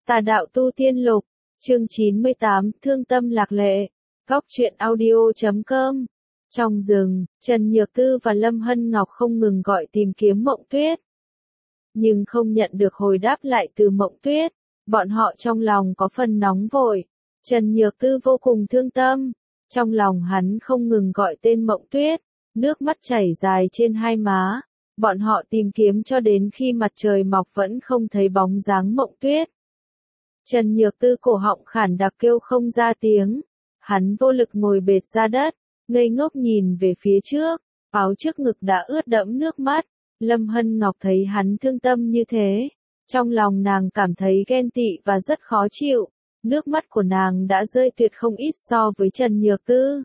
Tà đạo tu tiên lục, chương 98, thương tâm lạc lệ, góc truyện audio.com. Trong rừng, Trần Nhược Tư và Lâm Hân Ngọc không ngừng gọi tìm kiếm Mộng Tuyết. Nhưng không nhận được hồi đáp lại từ Mộng Tuyết, bọn họ trong lòng có phần nóng vội. Trần Nhược Tư vô cùng thương tâm, trong lòng hắn không ngừng gọi tên Mộng Tuyết, nước mắt chảy dài trên hai má. Bọn họ tìm kiếm cho đến khi mặt trời mọc vẫn không thấy bóng dáng Mộng Tuyết. Trần Nhược Tư cổ họng khản đặc kêu không ra tiếng, hắn vô lực ngồi bệt ra đất, ngây ngốc nhìn về phía trước, áo trước ngực đã ướt đẫm nước mắt. Lâm Hân Ngọc thấy hắn thương tâm như thế, trong lòng nàng cảm thấy ghen tị và rất khó chịu, nước mắt của nàng đã rơi tuyệt không ít so với Trần Nhược Tư.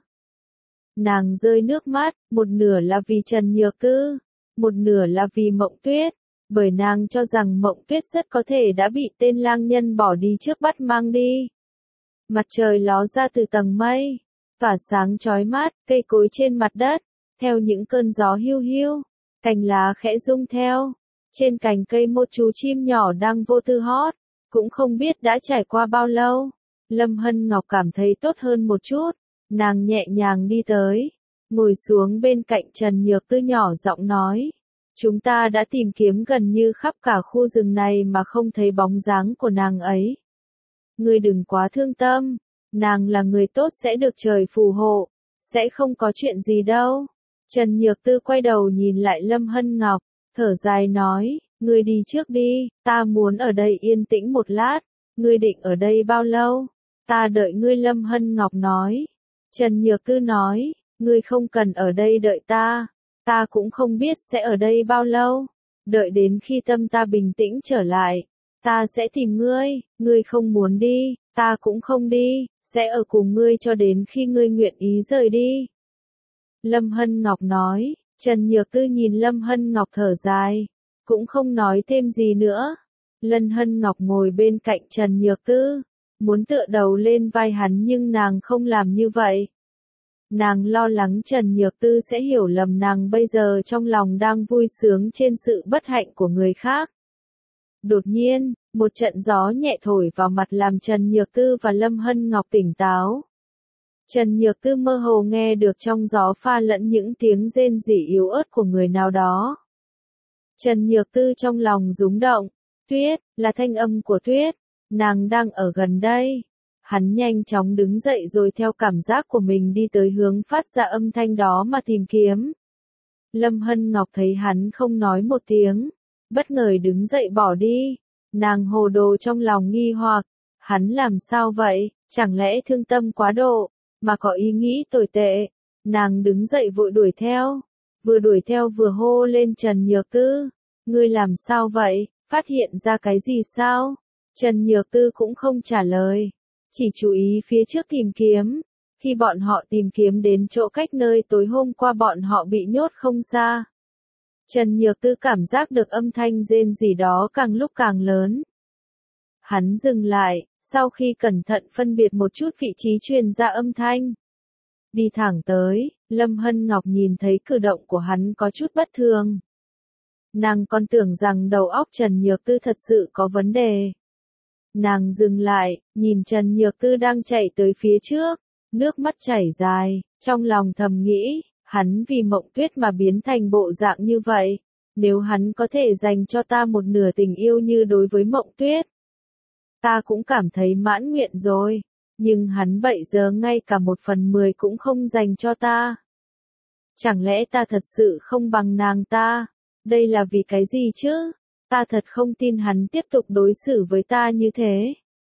Nàng rơi nước mắt, một nửa là vì Trần Nhược Tư, một nửa là vì Mộng Tuyết, bởi nàng cho rằng Mộng Tuyết rất có thể đã bị tên lang nhân bỏ đi trước bắt mang đi. Mặt trời ló ra từ tầng mây, tỏa sáng chói mắt, cây cối trên mặt đất, theo những cơn gió hiu hiu, cành lá khẽ rung theo. Trên cành cây một chú chim nhỏ đang vô tư hót, cũng không biết đã trải qua bao lâu. Lâm Hân Ngọc cảm thấy tốt hơn một chút, nàng nhẹ nhàng đi tới, ngồi xuống bên cạnh Trần Nhược Tư nhỏ giọng nói. Chúng ta đã tìm kiếm gần như khắp cả khu rừng này mà không thấy bóng dáng của nàng ấy. Ngươi đừng quá thương tâm, nàng là người tốt sẽ được trời phù hộ, sẽ không có chuyện gì đâu. Trần Nhược Tư quay đầu nhìn lại Lâm Hân Ngọc, thở dài nói, ngươi đi trước đi, ta muốn ở đây yên tĩnh một lát, ngươi định ở đây bao lâu? Ta đợi ngươi. Lâm Hân Ngọc nói. Trần Nhược Tư nói, ngươi không cần ở đây đợi ta. Ta cũng không biết sẽ ở đây bao lâu, đợi đến khi tâm ta bình tĩnh trở lại, ta sẽ tìm ngươi, ngươi không muốn đi, ta cũng không đi, sẽ ở cùng ngươi cho đến khi ngươi nguyện ý rời đi. Lâm Hân Ngọc nói. Trần Nhược Tư nhìn Lâm Hân Ngọc thở dài, cũng không nói thêm gì nữa. Lâm Hân Ngọc ngồi bên cạnh Trần Nhược Tư, muốn tựa đầu lên vai hắn nhưng nàng không làm như vậy. Nàng lo lắng Trần Nhược Tư sẽ hiểu lầm nàng bây giờ trong lòng đang vui sướng trên sự bất hạnh của người khác. Đột nhiên, một trận gió nhẹ thổi vào mặt làm Trần Nhược Tư và Lâm Hân Ngọc tỉnh táo. Trần Nhược Tư mơ hồ nghe được trong gió pha lẫn những tiếng rên rỉ yếu ớt của người nào đó. Trần Nhược Tư trong lòng rúng động, Tuyết, là thanh âm của Tuyết, nàng đang ở gần đây. Hắn nhanh chóng đứng dậy rồi theo cảm giác của mình đi tới hướng phát ra âm thanh đó mà tìm kiếm. Lâm Hân Ngọc thấy hắn không nói một tiếng, bất ngờ đứng dậy bỏ đi. Nàng hồ đồ trong lòng nghi hoặc, hắn làm sao vậy, chẳng lẽ thương tâm quá độ, mà có ý nghĩ tồi tệ. Nàng đứng dậy vội đuổi theo, vừa đuổi theo vừa hô lên Trần Nhược Tư, ngươi làm sao vậy, phát hiện ra cái gì sao? Trần Nhược Tư cũng không trả lời, chỉ chú ý phía trước tìm kiếm. Khi bọn họ tìm kiếm đến chỗ cách nơi tối hôm qua bọn họ bị nhốt không xa, Trần Nhược Tư cảm giác được âm thanh rên rỉ đó càng lúc càng lớn. Hắn dừng lại, sau khi cẩn thận phân biệt một chút vị trí truyền ra âm thanh, đi thẳng tới. Lâm Hân Ngọc nhìn thấy cử động của hắn có chút bất thường. Nàng còn tưởng rằng đầu óc Trần Nhược Tư thật sự có vấn đề. Nàng dừng lại, nhìn Trần Nhược Tư đang chạy tới phía trước, nước mắt chảy dài, trong lòng thầm nghĩ, hắn vì Mộng Tuyết mà biến thành bộ dạng như vậy, nếu hắn có thể dành cho ta một nửa tình yêu như đối với Mộng Tuyết, ta cũng cảm thấy mãn nguyện rồi, nhưng hắn bây giờ ngay cả 1/10 cũng không dành cho ta. Chẳng lẽ ta thật sự không bằng nàng ta? Đây là vì cái gì chứ? Ta thật không tin hắn tiếp tục đối xử với ta như thế.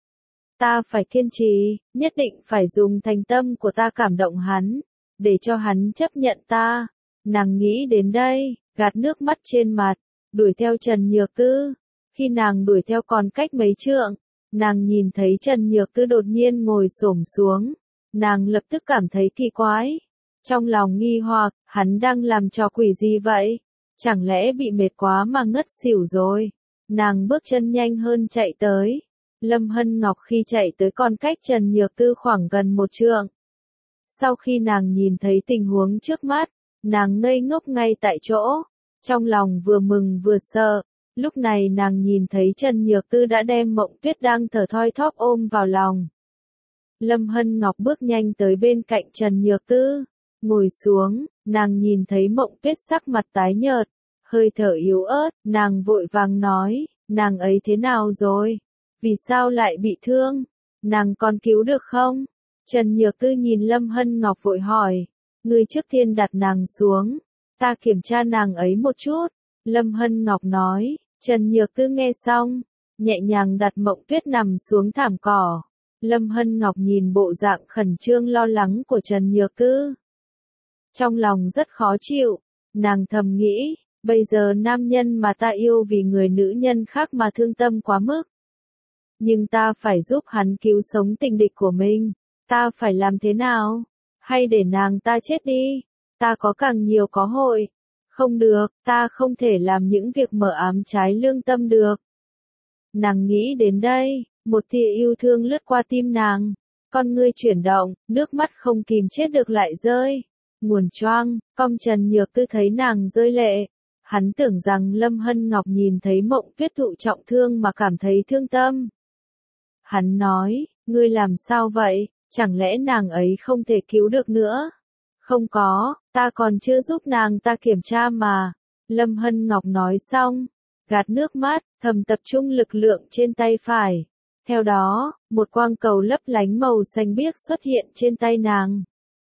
Ta phải kiên trì, nhất định phải dùng thành tâm của ta cảm động hắn, để cho hắn chấp nhận ta. Nàng nghĩ đến đây, gạt nước mắt trên mặt, đuổi theo Trần Nhược Tư. Khi nàng đuổi theo còn cách mấy trượng, nàng nhìn thấy Trần Nhược Tư đột nhiên ngồi xổm xuống. Nàng lập tức cảm thấy kỳ quái. Trong lòng nghi hoặc, hắn đang làm trò quỷ gì vậy? Chẳng lẽ bị mệt quá mà ngất xỉu rồi? Nàng bước chân nhanh hơn chạy tới. Lâm Hân Ngọc khi chạy tới còn cách Trần Nhược Tư khoảng gần 1 trượng. Sau khi nàng nhìn thấy tình huống trước mắt, nàng ngây ngốc ngay tại chỗ. Trong lòng vừa mừng vừa sợ, Lúc này nàng nhìn thấy Trần Nhược Tư đã đem Mộng Tuyết đang thở thoi thóp ôm vào lòng. Lâm Hân Ngọc bước nhanh tới bên cạnh Trần Nhược Tư, ngồi xuống, nàng nhìn thấy Mộng Tuyết sắc mặt tái nhợt, hơi thở yếu ớt, nàng vội vàng nói, nàng ấy thế nào rồi? Vì sao lại bị thương? Nàng còn cứu được không? Trần Nhược Tư nhìn Lâm Hân Ngọc vội hỏi, ngươi trước tiên đặt nàng xuống, ta kiểm tra nàng ấy một chút. Lâm Hân Ngọc nói, Trần Nhược Tư nghe xong, nhẹ nhàng đặt Mộng Tuyết nằm xuống thảm cỏ. Lâm Hân Ngọc nhìn bộ dạng khẩn trương lo lắng của Trần Nhược Tư. Trong lòng rất khó chịu, nàng thầm nghĩ, bây giờ nam nhân mà ta yêu vì người nữ nhân khác mà thương tâm quá mức. Nhưng ta phải giúp hắn cứu sống tình địch của mình, ta phải làm thế nào? Hay để nàng ta chết đi? Ta có càng nhiều có hội. Không được, ta không thể làm những việc mờ ám trái lương tâm được. Nàng nghĩ đến đây, một tia yêu thương lướt qua tim nàng, con ngươi chuyển động, nước mắt không kìm chết được lại rơi. Nguồn choang, cong Trần Nhược Tư thấy nàng rơi lệ. Hắn tưởng rằng Lâm Hân Ngọc nhìn thấy Mộng Tuyết thụ trọng thương mà cảm thấy thương tâm. Hắn nói, ngươi làm sao vậy, chẳng lẽ nàng ấy không thể cứu được nữa? Không có, ta còn chưa giúp nàng ta kiểm tra mà. Lâm Hân Ngọc nói xong, gạt nước mắt, thầm tập trung lực lượng trên tay phải. Theo đó, một quang cầu lấp lánh màu xanh biếc xuất hiện trên tay nàng.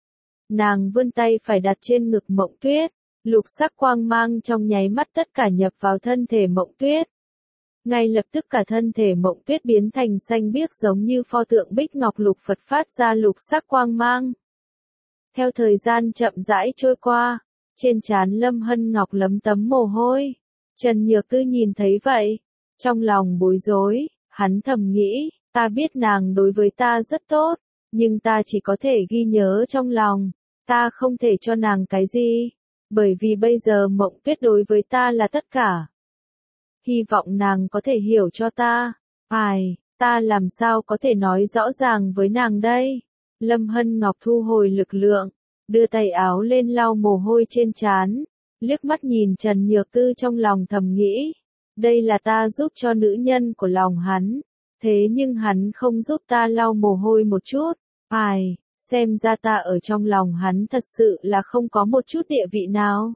Nàng vươn tay phải đặt trên ngực Mộng Tuyết, lục sắc quang mang trong nháy mắt tất cả nhập vào thân thể Mộng Tuyết. Ngay lập tức cả thân thể Mộng Tuyết biến thành xanh biếc giống như pho tượng bích ngọc lục Phật phát ra lục sắc quang mang. Theo thời gian chậm rãi trôi qua, trên trán Lâm Hân Ngọc lấm tấm mồ hôi. Trần Nhược Tư nhìn thấy vậy, trong lòng bối rối, hắn thầm nghĩ, ta biết nàng đối với ta rất tốt, nhưng ta chỉ có thể ghi nhớ trong lòng, ta không thể cho nàng cái gì, bởi vì bây giờ Mộng Tuyết đối với ta là tất cả. Hy vọng nàng có thể hiểu cho ta. Ta làm sao có thể nói rõ ràng với nàng đây? Lâm Hân Ngọc thu hồi lực lượng, đưa tay áo lên lau mồ hôi trên trán, liếc mắt nhìn Trần Nhược Tư trong lòng thầm nghĩ, đây là ta giúp cho nữ nhân của lòng hắn, thế nhưng hắn không giúp ta lau mồ hôi một chút. Xem ra ta ở trong lòng hắn thật sự là không có một chút địa vị nào.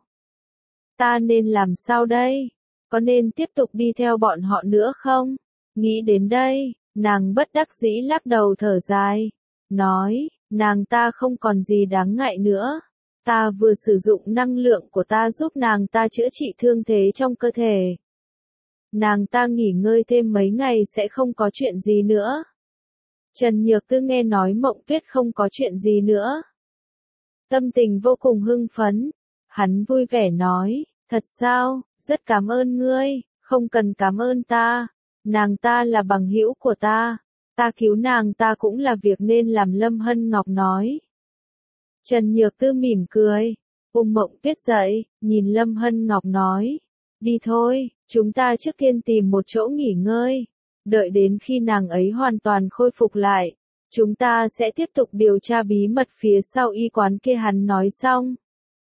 Ta nên làm sao đây? Có nên tiếp tục đi theo bọn họ nữa không? Nghĩ đến đây, nàng bất đắc dĩ lắc đầu thở dài, nói, nàng ta không còn gì đáng ngại nữa. Ta vừa sử dụng năng lượng của ta giúp nàng ta chữa trị thương thế trong cơ thể. Nàng ta nghỉ ngơi thêm mấy ngày sẽ không có chuyện gì nữa. Trần Nhược Tư nghe nói Mộng Tuyết không có chuyện gì nữa. Tâm tình vô cùng hưng phấn. Hắn vui vẻ nói, thật sao, rất cảm ơn ngươi, không cần cảm ơn ta. Nàng ta là bằng hữu của ta. Ta cứu nàng ta cũng là việc nên làm, Lâm Hân Ngọc nói. Trần Nhược Tư mỉm cười, ôm Mộng Tuyết dậy, nhìn Lâm Hân Ngọc nói, đi thôi, chúng ta trước tiên tìm một chỗ nghỉ ngơi, đợi đến khi nàng ấy hoàn toàn khôi phục lại, chúng ta sẽ tiếp tục điều tra bí mật phía sau y quán kia. Hắn nói xong,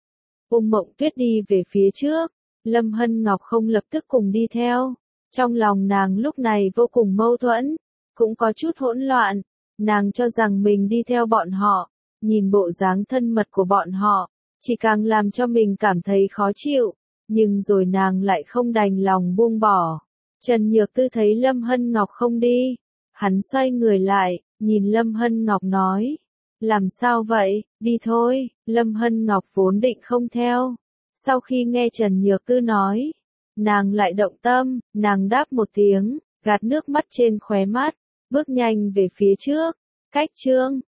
ôm Mộng Tuyết đi về phía trước, Lâm Hân Ngọc không lập tức cùng đi theo, trong lòng nàng lúc này vô cùng mâu thuẫn, cũng có chút hỗn loạn, nàng cho rằng mình đi theo bọn họ, nhìn bộ dáng thân mật của bọn họ, chỉ càng làm cho mình cảm thấy khó chịu, nhưng rồi nàng lại không đành lòng buông bỏ. Trần Nhược Tư thấy Lâm Hân Ngọc không đi, hắn xoay người lại, nhìn Lâm Hân Ngọc nói, làm sao vậy, đi thôi. Lâm Hân Ngọc vốn định không theo, sau khi nghe Trần Nhược Tư nói, nàng lại động tâm, nàng đáp một tiếng, gạt nước mắt trên khóe mắt, bước nhanh về phía trước. Cách chương